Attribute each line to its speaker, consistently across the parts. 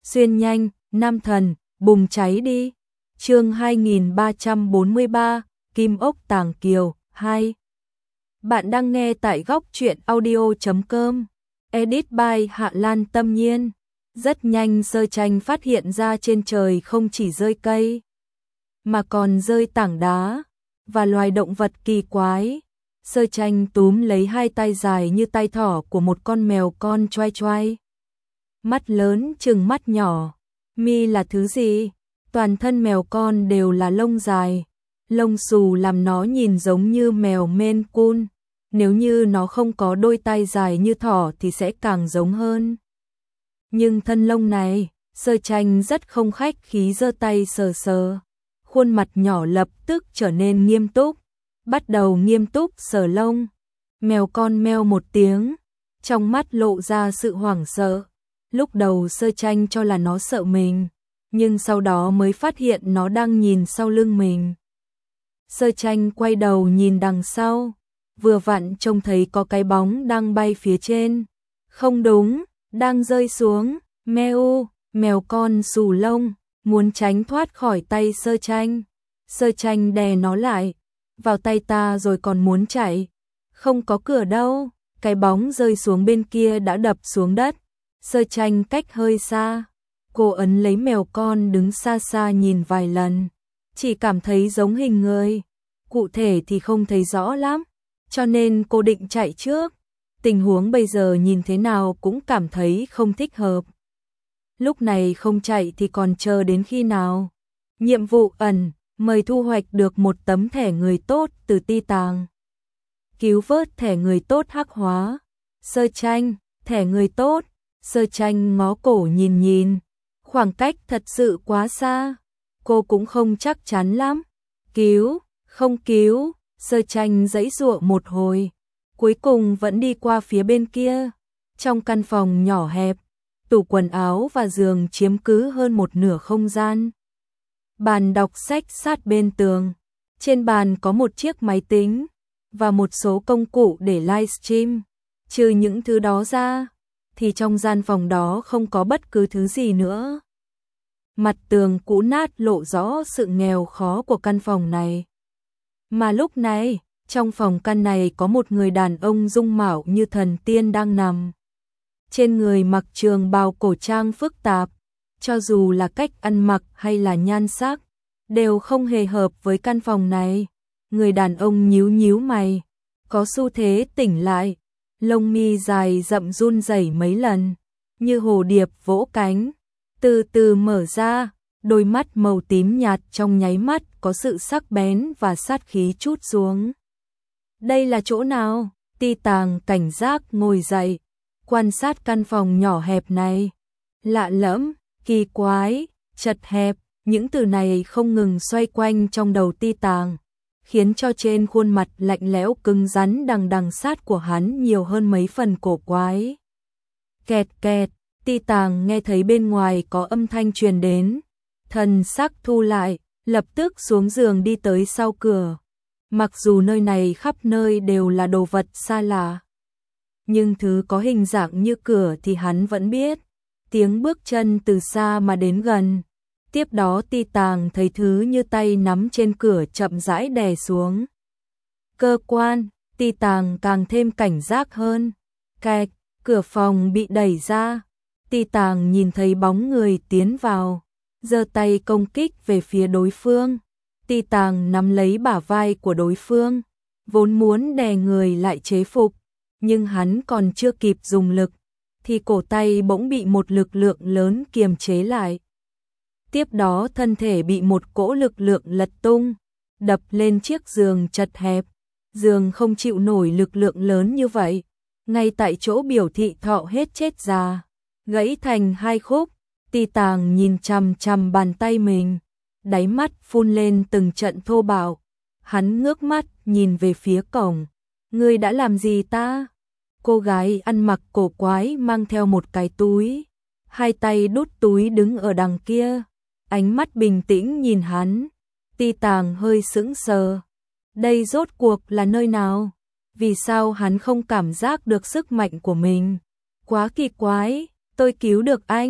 Speaker 1: Xuyên nhanh, nam thần, bùng cháy đi. Chương 2343, Kim ốc tàng kiều 2. Bạn đang nghe tại góc truyện audio.com. Edit by Hạ Lan Tâm Nhiên. Rất nhanh Sơ Tranh phát hiện ra trên trời không chỉ rơi cây, mà còn rơi tảng đá và loài động vật kỳ quái. Sơ Tranh túm lấy hai tay dài như tay thỏ của một con mèo con choai choai. Mắt lớn chừng mắt nhỏ. Mi là thứ gì? Toàn thân mèo con đều là lông dài, lông xù làm nó nhìn giống như mèo Maine Coon. Nếu như nó không có đôi tay dài như thỏ thì sẽ càng giống hơn. Nhưng thân lông này, Sơ Tranh rất không khách khí giơ tay sờ sờ. Khuôn mặt nhỏ lập tức trở nên nghiêm túc, bắt đầu nghiêm túc sờ lông. Mèo con meo một tiếng, trong mắt lộ ra sự hoảng sợ. Lúc đầu Sơ Tranh cho là nó sợ mình, nhưng sau đó mới phát hiện nó đang nhìn sau lưng mình. Sơ Tranh quay đầu nhìn đằng sau, vừa vặn trông thấy có cái bóng đang bay phía trên. Không đúng, đang rơi xuống. Meo, mèo con xù lông, muốn tránh thoát khỏi tay Sơ Tranh. Sơ Tranh đè nó lại, vào tay ta rồi còn muốn chạy. Không có cửa đâu, cái bóng rơi xuống bên kia đã đập xuống đất. Sơ Tranh cách hơi xa, cô ấn lấy mèo con đứng xa xa nhìn vài lần, chỉ cảm thấy giống hình người, cụ thể thì không thấy rõ lắm, cho nên cô định chạy trước. Tình huống bây giờ nhìn thế nào cũng cảm thấy không thích hợp. Lúc này không chạy thì còn chờ đến khi nào? Nhiệm vụ ẩn, mời thu hoạch được một tấm thẻ người tốt từ Ti Tàng. Cứu vớt thẻ người tốt hắc hóa. Sơ Tranh, thẻ người tốt. Sơ Tranh ngó cổ nhìn nhìn, khoảng cách thật sự quá xa, cô cũng không chắc chắn lắm. Cứu, không cứu. Sơ Tranh giãy giụa một hồi, cuối cùng vẫn đi qua phía bên kia. Trong căn phòng nhỏ hẹp, tủ quần áo và giường chiếm cứ hơn một nửa không gian. Bàn đọc sách sát bên tường, trên bàn có một chiếc máy tính và một số công cụ để livestream. Trừ những thứ đó ra thì trong gian phòng đó không có bất cứ thứ gì nữa. Mặt tường cũ nát lộ rõ sự nghèo khó của căn phòng này. Mà lúc này, trong phòng căn này có một người đàn ông dung mạo như thần tiên đang nằm. Trên người mặc trường bào cổ trang phức tạp, cho dù là cách ăn mặc hay là nhan sắc, đều không hề hợp với căn phòng này. Người đàn ông nhíu nhíu mày, có xu thế tỉnh lại, lông mi dài rậm run rẩy mấy lần, như hồ điệp vỗ cánh, từ từ mở ra, đôi mắt màu tím nhạt trong nháy mắt có sự sắc bén và sát khí trút xuống. Đây là chỗ nào? Ti Tàng cảnh giác ngồi dậy, quan sát căn phòng nhỏ hẹp này. Lạ lẫm, kỳ quái, chật hẹp, những từ này không ngừng xoay quanh trong đầu Ti Tàng, khiến cho trên khuôn mặt lạnh lẽo cứng rắn đằng đằng sát của hắn nhiều hơn mấy phần cổ quái. Kẹt kẹt, Ti Tàng nghe thấy bên ngoài có âm thanh truyền đến, thần sắc thu lại, lập tức xuống giường đi tới sau cửa. Mặc dù nơi này khắp nơi đều là đồ vật xa lạ, nhưng thứ có hình dạng như cửa thì hắn vẫn biết. Tiếng bước chân từ xa mà đến gần. Tiếp đó Ti Tàng thấy thứ như tay nắm trên cửa chậm rãi đè xuống. Cơ quan, Ti Tàng càng thêm cảnh giác hơn. Kẹt, cửa phòng bị đẩy ra. Ti Tàng nhìn thấy bóng người tiến vào, giơ tay công kích về phía đối phương. Ti Tàng nắm lấy bả vai của đối phương, vốn muốn đè người lại chế phục, nhưng hắn còn chưa kịp dùng lực, thì cổ tay bỗng bị một lực lượng lớn kiềm chế lại. Tiếp đó thân thể bị một cỗ lực lượng lật tung, đập lên chiếc giường chật hẹp. Giường không chịu nổi lực lượng lớn như vậy, ngay tại chỗ biểu thị thọ hết chết già, gãy thành hai khúc. Ti Tàng nhìn chằm chằm bàn tay mình, đáy mắt phun lên từng trận thô bạo. Hắn ngước mắt nhìn về phía cổng. Ngươi đã làm gì ta? Cô gái ăn mặc cổ quái mang theo một cái túi, hai tay đút túi đứng ở đằng kia, ánh mắt bình tĩnh nhìn hắn. Ti Tàng hơi sững sờ. Đây rốt cuộc là nơi nào? Vì sao hắn không cảm giác được sức mạnh của mình? Quá kỳ quái, tôi cứu được anh.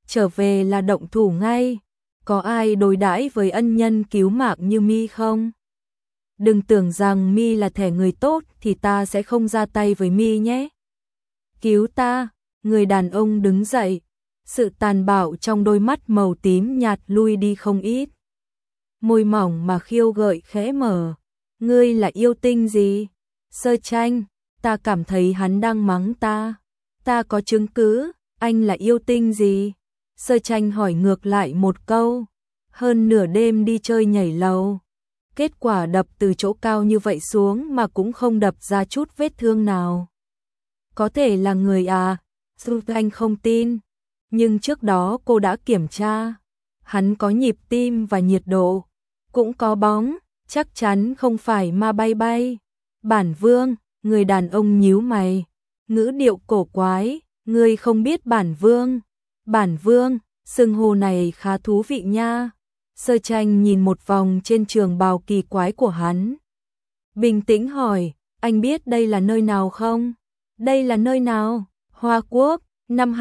Speaker 1: trở về là động thủ ngay. Có ai đối đãi với ân nhân cứu mạng như mi không? Đừng tưởng rằng mi là thẻ người tốt thì ta sẽ không ra tay với mi nhé. Cứu ta, người đàn ông đứng dậy, sự tàn bạo trong đôi mắt màu tím nhạt lui đi không ít. Môi mỏng mà khiêu gợi khẽ mở. Ngươi là yêu tinh gì? Sơ Tranh, ta cảm thấy hắn đang mắng ta. Ta có chứng cứ, anh là yêu tinh gì? Sơ Tranh hỏi ngược lại một câu. Hơn nửa đêm đi chơi nhảy lầu. Kết quả đập từ chỗ cao như vậy xuống mà cũng không đập ra chút vết thương nào. Có thể là người à? Sơ Tranh không tin. Nhưng trước đó cô đã kiểm tra. Hắn có nhịp tim và nhiệt độ. Cũng có bóng, chắc chắn không phải ma bay bay. Bản Vương, người đàn ông nhíu mày. Ngữ điệu cổ quái, ngươi không biết Bản Vương. Bản Vương, xưng hô này khá thú vị nha. Sơ Tranh nhìn một vòng trên trường bào kỳ quái của hắn. Bình tĩnh hỏi, anh biết đây là nơi nào không? Đây là nơi nào? Hoa Quốc, năm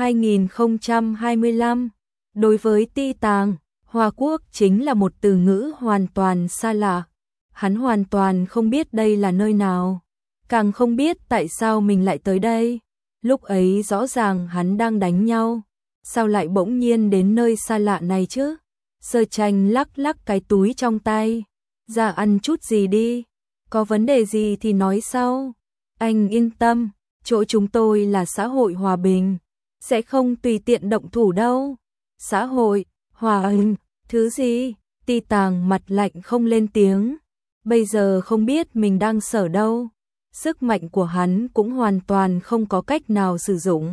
Speaker 1: 2025. Đối với Ti Tàng, Hoa Quốc chính là một từ ngữ hoàn toàn xa lạ. Hắn hoàn toàn không biết đây là nơi nào. Càng không biết tại sao mình lại tới đây. Lúc ấy rõ ràng hắn đang đánh nhau. Sao lại bỗng nhiên đến nơi xa lạ này chứ? Sơ Tranh lắc lắc cái túi trong tay. Ra ăn chút gì đi. Có vấn đề gì thì nói sau. Anh yên tâm, chỗ chúng tôi là xã hội hòa bình. Sẽ không tùy tiện động thủ đâu. Xã hội, hòa bình, thứ gì? Ti Tàng mặt lạnh không lên tiếng. Bây giờ không biết mình đang sở đâu. Sức mạnh của hắn cũng hoàn toàn không có cách nào sử dụng.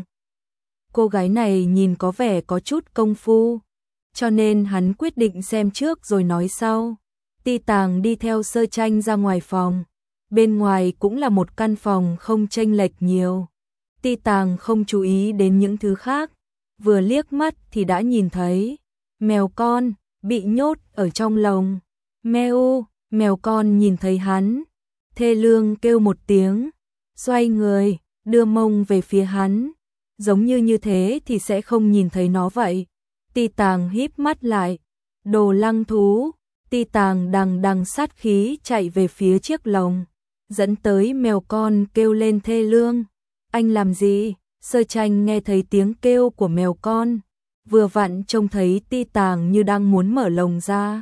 Speaker 1: Cô gái này nhìn có vẻ có chút công phu. Cho nên hắn quyết định xem trước rồi nói sau. Ti Tàng đi theo Sơ Tranh ra ngoài phòng. Bên ngoài cũng là một căn phòng không chênh lệch nhiều. Ti Tàng không chú ý đến những thứ khác. Vừa liếc mắt thì đã nhìn thấy mèo con bị nhốt ở trong lồng. Meo, mèo con nhìn thấy hắn, thê lương kêu một tiếng, xoay người, đưa mông về phía hắn, giống như thế thì sẽ không nhìn thấy nó vậy. Ti Tàng híp mắt lại, đồ lăng thú. Ti Tàng đằng đằng sát khí chạy về phía chiếc lồng, dẫn tới mèo con kêu lên thê lương. Anh làm gì? Sơ Tranh nghe thấy tiếng kêu của mèo con, vừa vặn trông thấy Ti Tàng như đang muốn mở lồng ra.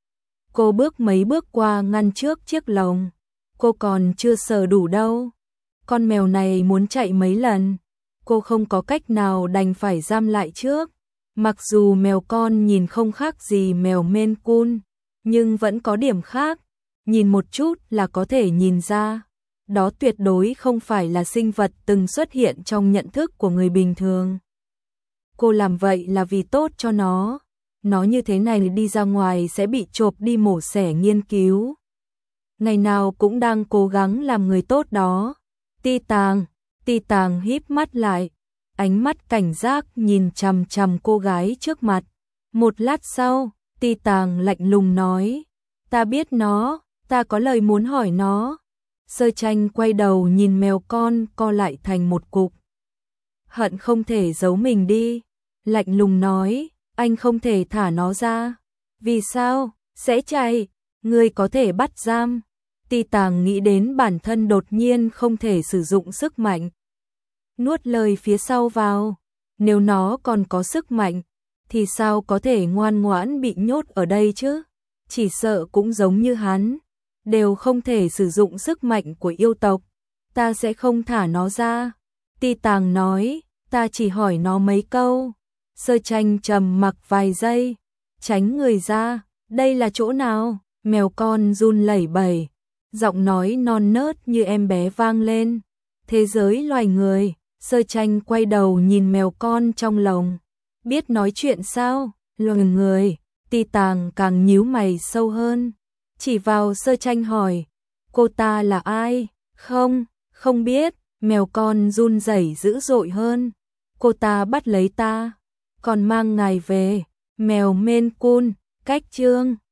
Speaker 1: Cô bước mấy bước qua ngăn trước chiếc lồng. Cô còn chưa sờ đủ đâu. Con mèo này muốn chạy mấy lần. Cô không có cách nào đành phải giam lại trước. Mặc dù mèo con nhìn không khác gì mèo Maine Coon, nhưng vẫn có điểm khác. Nhìn một chút là có thể nhìn ra. Đó tuyệt đối không phải là sinh vật từng xuất hiện trong nhận thức của người bình thường. Cô làm vậy là vì tốt cho nó. Nó như thế này đi ra ngoài sẽ bị chộp đi mổ xẻ nghiên cứu. Ngày nào cũng đang cố gắng làm người tốt đó. Ti Tàng híp mắt lại, ánh mắt cảnh giác nhìn chằm chằm cô gái trước mặt. Một lát sau, Ti Tàng lạnh lùng nói, ta biết nó, ta có lời muốn hỏi nó. Sơ Tranh quay đầu nhìn mèo con co lại thành một cục. Hận không thể giấu mình đi, lạnh lùng nói, anh không thể thả nó ra. Vì sao? Sẽ chạy, ngươi có thể bắt giam. Ti Tàng nghĩ đến bản thân đột nhiên không thể sử dụng sức mạnh. Nuốt lời phía sau vào, nếu nó còn có sức mạnh, thì sao có thể ngoan ngoãn bị nhốt ở đây chứ? Chỉ sợ cũng giống như hắn, đều không thể sử dụng sức mạnh của yêu tộc. Ta sẽ không thả nó ra. Ti Tàng nói, ta chỉ hỏi nó mấy câu. Sơ Tranh trầm mặc vài giây, tránh người ra. Đây là chỗ nào? Mèo con run lẩy bẩy, giọng nói non nớt như em bé vang lên. Thế giới loài người. Sơ Tranh quay đầu nhìn mèo con trong lồng. Biết nói chuyện sao? Loài người. Ti Tàng càng nhíu mày sâu hơn, chỉ vào Sơ Tranh hỏi, cô ta là ai? Không biết. Mèo con run rẩy dữ dội hơn. Cô ta bắt lấy ta, còn mang ngài về. Mèo Maine Coon, cách chương